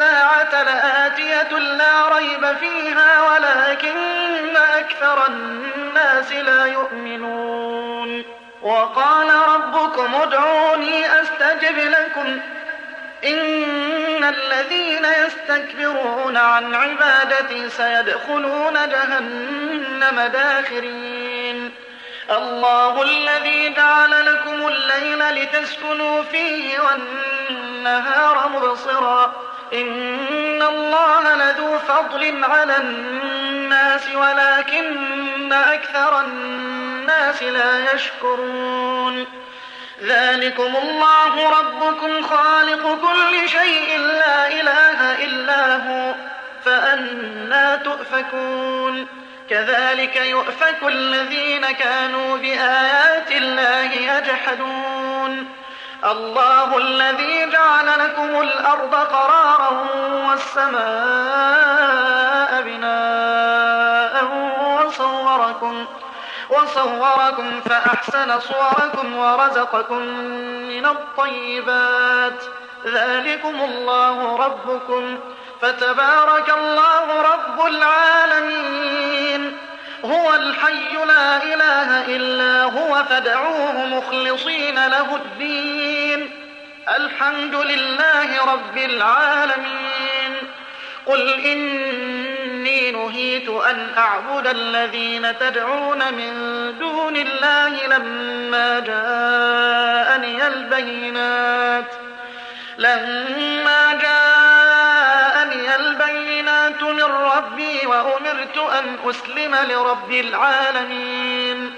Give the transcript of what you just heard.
الساعة لآتية لا ريب فيها ولكن أكثر الناس لا يؤمنون. وقال ربكم ادعوني أستجب لكم إن الذين يستكبرون عن عبادتي سيدخلون جهنم داخرين. الله الذي جعل لكم الليل لتسكنوا فيه والنهار مبصرا إن الله لذو فضل على الناس ولكن أكثر الناس لا يشكرون. ذلكم الله ربكم خالق كل شيء لا إله إلا هو فأنى تؤفكون. كذلك يؤفك الذين كانوا بآيات الله يجحدون. الله الذي جعل لكم الأرض قرارا والسماء بناء وصوركم فأحسن صوركم ورزقكم من الطيبات. ذلكم الله ربكم فتبارك الله رب العالمين. هو الحي لا إله إلا هو فادعوه مخلصين له الدين الحمد لله رب العالمين. قل إني نهيت أن أعبد الذين تدعون من دون الله لما جاءني البينات من ربي وأمرت أن أسلم لرب العالمين.